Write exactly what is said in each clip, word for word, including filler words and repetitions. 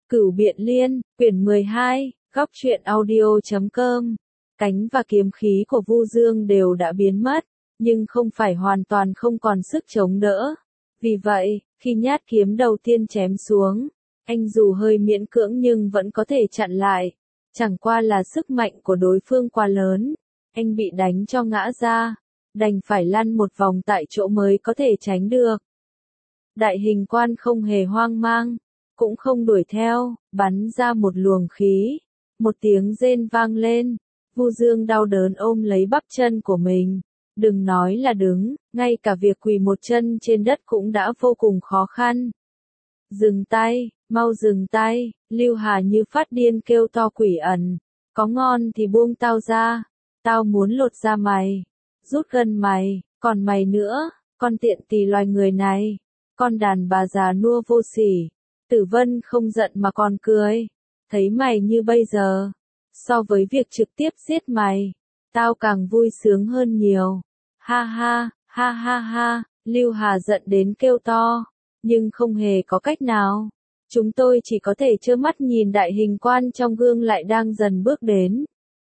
Cửu Biện Liên, quyển mười hai, góc truyện audio chấm com. Cánh và kiếm khí của Vu Dương đều đã biến mất, nhưng không phải hoàn toàn không còn sức chống đỡ. Vì vậy, khi nhát kiếm đầu tiên chém xuống, anh dù hơi miễn cưỡng nhưng vẫn có thể chặn lại. Chẳng qua là sức mạnh của đối phương quá lớn, anh bị đánh cho ngã ra, đành phải lăn một vòng tại chỗ mới có thể tránh được. Đại hình quan không hề hoang mang, cũng không đuổi theo, bắn ra một luồng khí. Một tiếng rên vang lên, Vu Dương đau đớn ôm lấy bắp chân của mình. Đừng nói là đứng, ngay cả việc quỳ một chân trên đất cũng đã vô cùng khó khăn. Dừng tay, mau dừng tay, Lưu Hà như phát điên kêu to Quỷ Ẩn. Có ngon thì buông tao ra, tao muốn lột da mày, rút gân mày, còn mày nữa, con tiện tỳ loài người này, con đàn bà già nua vô sỉ. Tử Vân không giận mà còn cười, thấy mày như bây giờ, so với việc trực tiếp giết mày, tao càng vui sướng hơn nhiều. Ha ha, ha ha ha, Lưu Hà giận đến kêu to, nhưng không hề có cách nào. Chúng tôi chỉ có thể trơ mắt nhìn đại hình quan trong gương lại đang dần bước đến.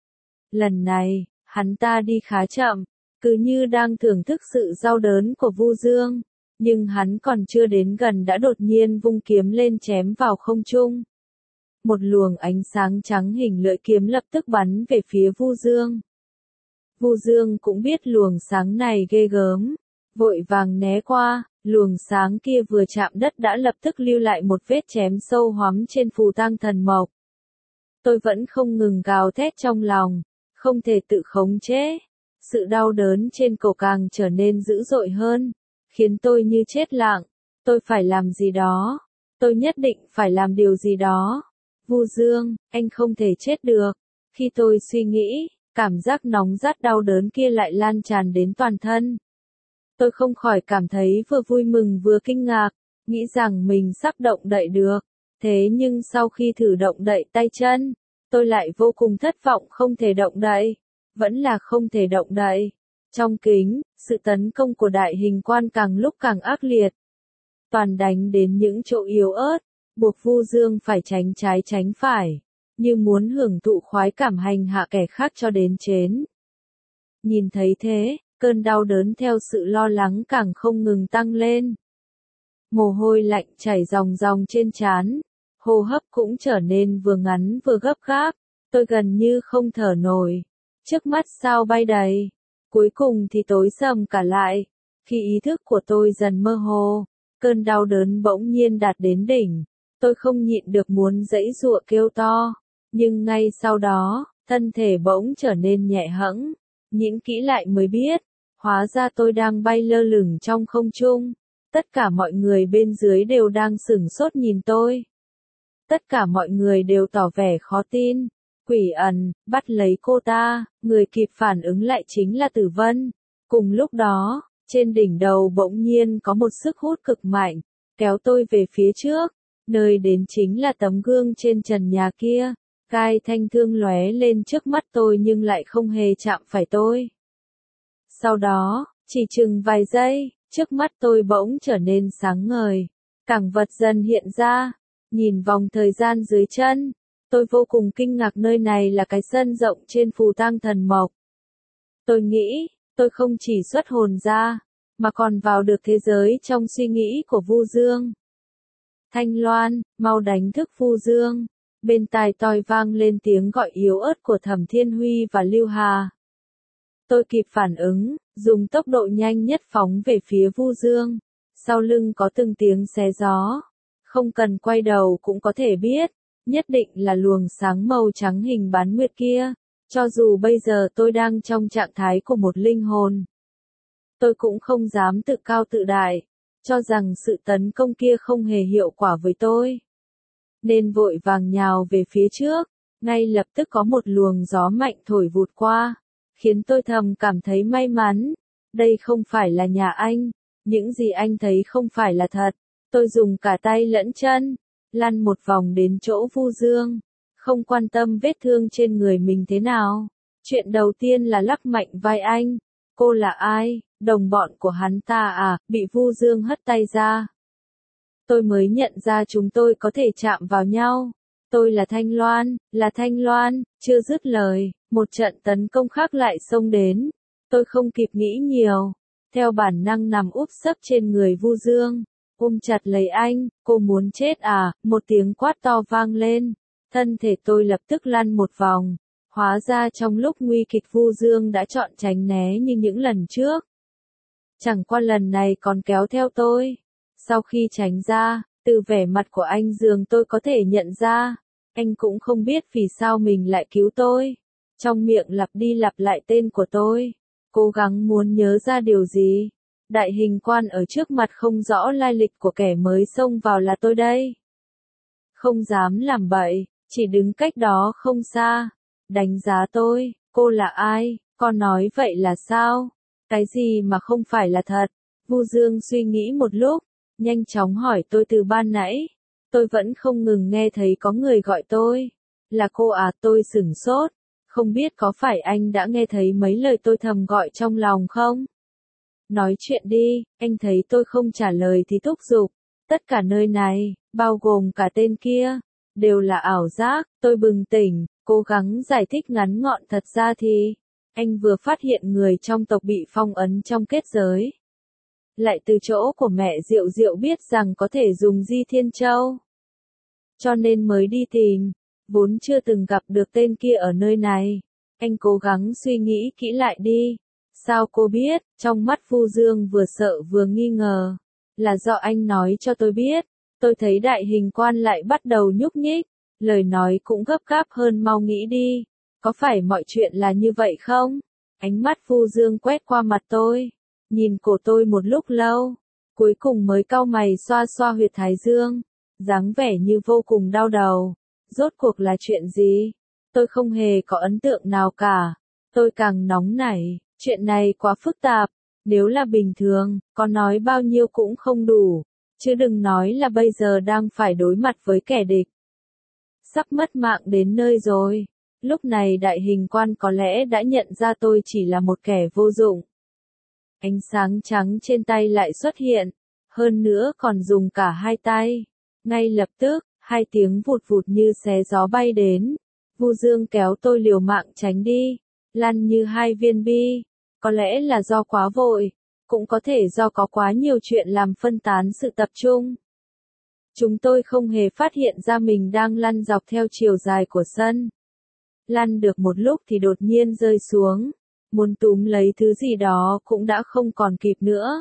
Lần này, hắn ta đi khá chậm, cứ như đang thưởng thức sự đau đớn của Vu Dương. Nhưng hắn còn chưa đến gần đã đột nhiên vung kiếm lên chém vào không trung. Một luồng ánh sáng trắng hình lưỡi kiếm lập tức bắn về phía Vu Dương. Vu Dương cũng biết luồng sáng này ghê gớm, vội vàng né qua, luồng sáng kia vừa chạm đất đã lập tức lưu lại một vết chém sâu hoắm trên phù tang thần mộc. Tôi vẫn không ngừng gào thét trong lòng, không thể tự khống chế. Sự đau đớn trên cổ càng trở nên dữ dội hơn, khiến tôi như chết lặng. Tôi phải làm gì đó. Tôi nhất định phải làm điều gì đó. Vu Dương, anh không thể chết được. Khi tôi suy nghĩ, cảm giác nóng rát đau đớn kia lại lan tràn đến toàn thân. Tôi không khỏi cảm thấy vừa vui mừng vừa kinh ngạc, nghĩ rằng mình sắp động đậy được. Thế nhưng sau khi thử động đậy tay chân, tôi lại vô cùng thất vọng không thể động đậy. Vẫn là không thể động đậy. Trong kính, sự tấn công của đại hình quan càng lúc càng ác liệt. Toàn đánh đến những chỗ yếu ớt, buộc Vu Dương phải tránh trái tránh phải, như muốn hưởng thụ khoái cảm hành hạ kẻ khác cho đến chết. Nhìn thấy thế, cơn đau đớn theo sự lo lắng càng không ngừng tăng lên. Mồ hôi lạnh chảy ròng ròng trên trán, hô hấp cũng trở nên vừa ngắn vừa gấp gáp, tôi gần như không thở nổi. Trước mắt sao bay đầy. Cuối cùng thì tối sầm cả lại. Khi ý thức của tôi dần mơ hồ, cơn đau đớn bỗng nhiên đạt đến đỉnh. Tôi không nhịn được muốn giãy giụa kêu to. Nhưng ngay sau đó, thân thể bỗng trở nên nhẹ hẫng. Nhìn kỹ lại mới biết, hóa ra tôi đang bay lơ lửng trong không trung. Tất cả mọi người bên dưới đều đang sửng sốt nhìn tôi. Tất cả mọi người đều tỏ vẻ khó tin. Quỷ Ẩn, bắt lấy cô ta, người kịp phản ứng lại chính là Tử Vân. Cùng lúc đó, trên đỉnh đầu bỗng nhiên có một sức hút cực mạnh, kéo tôi về phía trước, nơi đến chính là tấm gương trên trần nhà kia. Gai thanh thương lóe lên trước mắt tôi nhưng lại không hề chạm phải tôi. Sau đó, chỉ chừng vài giây, trước mắt tôi bỗng trở nên sáng ngời. Cảng vật dần hiện ra, nhìn vòng thời gian dưới chân. Tôi vô cùng kinh ngạc nơi này là cái sân rộng trên phù tang thần mộc. Tôi nghĩ, tôi không chỉ xuất hồn ra, mà còn vào được thế giới trong suy nghĩ của Vu Dương. Thanh Loan, mau đánh thức Vu Dương. Bên tai tôi vang lên tiếng gọi yếu ớt của Thẩm Thiên Huy và Lưu Hà. Tôi kịp phản ứng, dùng tốc độ nhanh nhất phóng về phía Vu Dương. Sau lưng có từng tiếng xé gió. Không cần quay đầu cũng có thể biết. Nhất định là luồng sáng màu trắng hình bán nguyệt kia, cho dù bây giờ tôi đang trong trạng thái của một linh hồn. Tôi cũng không dám tự cao tự đại, cho rằng sự tấn công kia không hề hiệu quả với tôi. Nên vội vàng nhào về phía trước, ngay lập tức có một luồng gió mạnh thổi vụt qua, khiến tôi thầm cảm thấy may mắn. Đây không phải là nhà anh, những gì anh thấy không phải là thật. Tôi dùng cả tay lẫn chân. Lăn một vòng đến chỗ Vu Dương, không quan tâm vết thương trên người mình thế nào. Chuyện đầu tiên là lắc mạnh vai anh. Cô là ai? Đồng bọn của hắn ta à? Bị Vu Dương hất tay ra. tôi mới nhận ra chúng tôi có thể chạm vào nhau. Tôi là Thanh Loan, là Thanh Loan, chưa dứt lời, một trận tấn công khác lại xông đến. Tôi không kịp nghĩ nhiều, theo bản năng nằm úp sấp trên người Vu Dương, ôm chặt lấy anh. Cô muốn chết à? Một tiếng quát to vang lên, thân thể tôi lập tức lăn một vòng. Hóa ra trong lúc nguy kịch Vu Dương đã chọn tránh né như những lần trước. Chẳng qua lần này còn kéo theo tôi. Sau khi tránh ra, từ vẻ mặt của anh dường tôi có thể nhận ra, anh cũng không biết vì sao mình lại cứu tôi. Trong miệng lặp đi lặp lại tên của tôi, cố gắng muốn nhớ ra điều gì. Đại hình quan ở trước mặt không rõ lai lịch của kẻ mới xông vào là tôi đây. Không dám làm bậy, chỉ đứng cách đó không xa, đánh giá tôi. Cô là ai? Con nói vậy là sao? Cái gì mà không phải là thật? Vu Dương suy nghĩ một lúc, nhanh chóng hỏi tôi từ ban nãy. Tôi vẫn không ngừng nghe thấy có người gọi tôi. Là cô à? Tôi sửng sốt. Không biết có phải anh đã nghe thấy mấy lời tôi thầm gọi trong lòng không? Nói chuyện đi. Anh thấy tôi không trả lời thì thúc giục. Tất cả nơi này, bao gồm cả tên kia, đều là ảo giác. Tôi bừng tỉnh, cố gắng giải thích ngắn gọn. Thật ra thì, anh vừa phát hiện người trong tộc bị phong ấn trong kết giới. Lại từ chỗ của mẹ Diệu Diệu biết rằng có thể dùng Di Thiên Châu. Cho nên mới đi tìm, vốn chưa từng gặp được tên kia ở nơi này. Anh cố gắng suy nghĩ kỹ lại đi. Sao cô biết? Trong mắt Vu Dương vừa sợ vừa nghi ngờ. Là do anh nói cho tôi biết. Tôi thấy đại hình quan lại bắt đầu nhúc nhích. Lời nói cũng gấp gáp hơn. Mau nghĩ đi. Có phải mọi chuyện là như vậy không? Ánh mắt Vu Dương quét qua mặt tôi, nhìn cổ tôi một lúc lâu, cuối cùng mới cau mày xoa xoa huyệt thái dương, dáng vẻ như vô cùng đau đầu. Rốt cuộc là chuyện gì? Tôi không hề có ấn tượng nào cả. Tôi càng nóng nảy, chuyện này quá phức tạp. Nếu là bình thường, có nói bao nhiêu cũng không đủ, chứ đừng nói là bây giờ đang phải đối mặt với kẻ địch. Sắp mất mạng đến nơi rồi. Lúc này đại hình quan có lẽ đã nhận ra tôi chỉ là một kẻ vô dụng. Ánh sáng trắng trên tay lại xuất hiện, hơn nữa còn dùng cả hai tay. Ngay lập tức, hai tiếng vụt vụt như xé gió bay đến. Vu Dương kéo tôi liều mạng tránh đi, lăn như hai viên bi. Có lẽ là do quá vội, cũng có thể do có quá nhiều chuyện làm phân tán sự tập trung. Chúng tôi không hề phát hiện ra mình đang lăn dọc theo chiều dài của sân. Lăn được một lúc thì đột nhiên rơi xuống, muốn túm lấy thứ gì đó cũng đã không còn kịp nữa.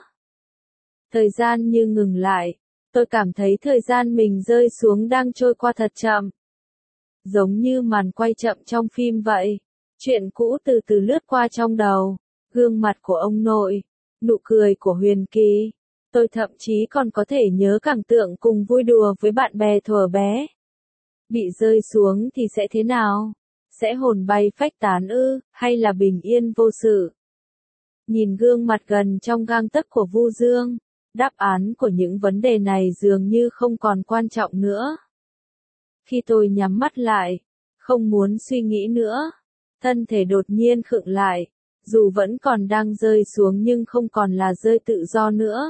Thời gian như ngừng lại, tôi cảm thấy thời gian mình rơi xuống đang trôi qua thật chậm. Giống như màn quay chậm trong phim vậy, chuyện cũ từ từ lướt qua trong đầu, gương mặt của ông nội, nụ cười của Huyền Kỳ. Tôi thậm chí còn có thể nhớ cảnh tượng cùng vui đùa với bạn bè thuở bé. Bị rơi xuống thì sẽ thế nào? Sẽ hồn bay phách tán ư, hay là bình yên vô sự? Nhìn gương mặt gần trong gang tấc của Vu Dương, đáp án của những vấn đề này dường như không còn quan trọng nữa. Khi tôi nhắm mắt lại, không muốn suy nghĩ nữa, thân thể đột nhiên khựng lại, dù vẫn còn đang rơi xuống nhưng không còn là rơi tự do nữa.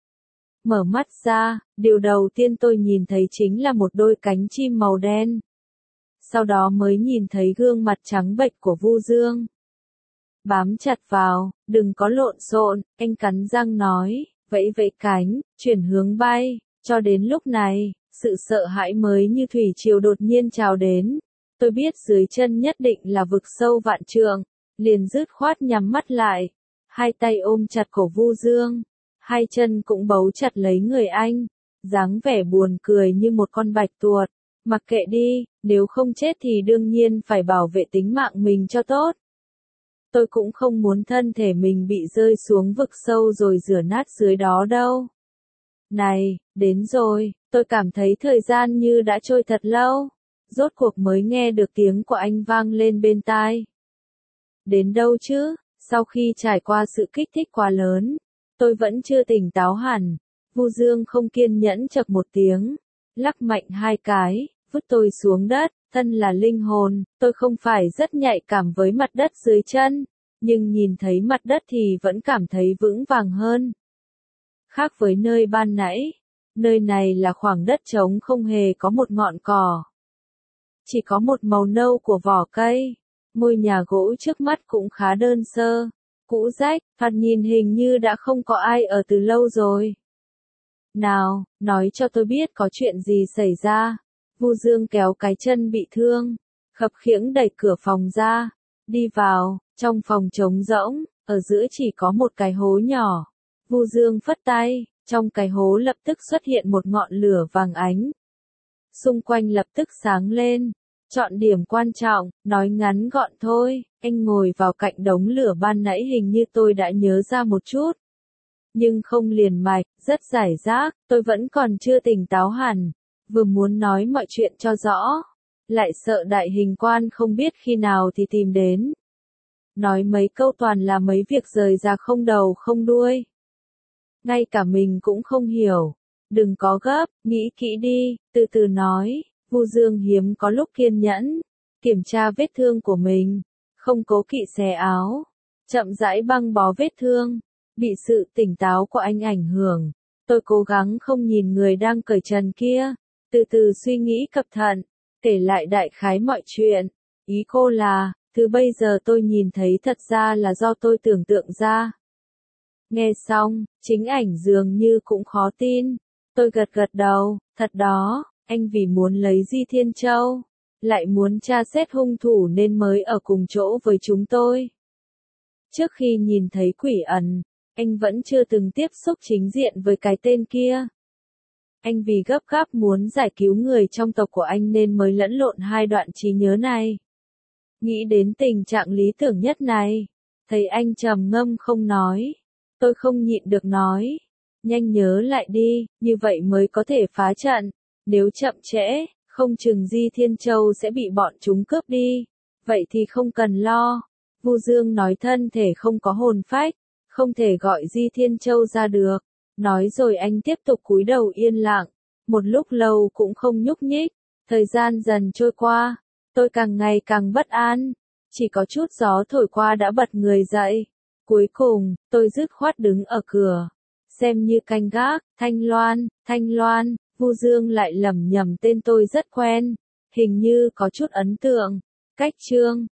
Mở mắt ra, điều đầu tiên tôi nhìn thấy chính là một đôi cánh chim màu đen. Sau đó mới nhìn thấy gương mặt trắng bệch của Vu Dương. Bám chặt vào, đừng có lộn xộn, anh cắn răng nói, vẫy vẫy cánh, chuyển hướng bay. Cho đến lúc này, sự sợ hãi mới như thủy triều đột nhiên trào đến. Tôi biết dưới chân nhất định là vực sâu vạn trượng, liền dứt khoát nhắm mắt lại, hai tay ôm chặt cổ Vu Dương, hai chân cũng bấu chặt lấy người anh, dáng vẻ buồn cười như một con bạch tuộc. Mặc kệ đi, nếu không chết thì đương nhiên phải bảo vệ tính mạng mình cho tốt. Tôi cũng không muốn thân thể mình bị rơi xuống vực sâu rồi rửa nát dưới đó đâu. Này, đến rồi, tôi cảm thấy thời gian như đã trôi thật lâu. Rốt cuộc mới nghe được tiếng của anh vang lên bên tai. Đến đâu chứ? Sau khi trải qua sự kích thích quá lớn, tôi vẫn chưa tỉnh táo hẳn. Vu Dương không kiên nhẫn chậc một tiếng, lắc mạnh hai cái, vứt tôi xuống đất. Thân là linh hồn, tôi không phải rất nhạy cảm với mặt đất dưới chân, nhưng nhìn thấy mặt đất thì vẫn cảm thấy vững vàng hơn. Khác với nơi ban nãy, Nơi này là khoảng đất trống không hề có một ngọn cỏ. Chỉ có một màu nâu của vỏ cây. Ngôi nhà gỗ trước mắt cũng khá đơn sơ, cũ rách, thoạt nhìn hình như đã không có ai ở từ lâu rồi. Nào, nói cho tôi biết có chuyện gì xảy ra. Vu Dương kéo cái chân bị thương, khập khiễng đẩy cửa phòng ra, đi vào, trong phòng trống rỗng, ở giữa chỉ có một cái hố nhỏ. Vu Dương phất tay, trong cái hố lập tức xuất hiện một ngọn lửa vàng ánh. Xung quanh lập tức sáng lên. Chọn điểm quan trọng, nói ngắn gọn thôi, anh ngồi vào cạnh đống lửa ban nãy hình như tôi đã nhớ ra một chút. Nhưng không liền mạch, rất giải rác, tôi vẫn còn chưa tỉnh táo hẳn, vừa muốn nói mọi chuyện cho rõ, lại sợ đại hình quan không biết khi nào thì tìm đến. Nói mấy câu toàn là mấy việc rời ra không đầu không đuôi. Ngay cả mình cũng không hiểu, đừng có gấp, nghĩ kỹ đi, từ từ nói. Vu Dương hiếm có lúc kiên nhẫn, kiểm tra vết thương của mình, không cố kỵ xé áo, chậm rãi băng bó vết thương, bị sự tỉnh táo của anh ảnh hưởng. Tôi cố gắng không nhìn người đang cởi trần kia, từ từ suy nghĩ cẩn thận, kể lại đại khái mọi chuyện. Ý cô là, thứ bây giờ tôi nhìn thấy thật ra là do tôi tưởng tượng ra. Nghe xong, chính ảnh dường như cũng khó tin. Tôi gật gật đầu, thật đó. Anh vì muốn lấy Di Thiên Châu, lại muốn tra xét hung thủ nên mới ở cùng chỗ với chúng tôi. Trước khi nhìn thấy quỷ ẩn, anh vẫn chưa từng tiếp xúc chính diện với cái tên kia. Anh vì gấp gáp muốn giải cứu người trong tộc của anh nên mới lẫn lộn hai đoạn trí nhớ này. Nghĩ đến tình trạng lý tưởng nhất này, thấy anh trầm ngâm không nói. Tôi không nhịn được nói, nhanh nhớ lại đi, như vậy mới có thể phá trận. Nếu chậm trễ, không chừng Di Thiên Châu sẽ bị bọn chúng cướp đi. Vậy thì không cần lo. Vu Dương nói thân thể không có hồn phách, không thể gọi Di Thiên Châu ra được. Nói rồi anh tiếp tục cúi đầu yên lặng. Một lúc lâu cũng không nhúc nhích. Thời gian dần trôi qua. Tôi càng ngày càng bất an. Chỉ có chút gió thổi qua đã bật người dậy. Cuối cùng, tôi dứt khoát đứng ở cửa. Xem như canh gác, Thanh Loan, Thanh Loan. Vu Dương lại lẩm nhẩm tên tôi rất quen, hình như có chút ấn tượng. Cách chương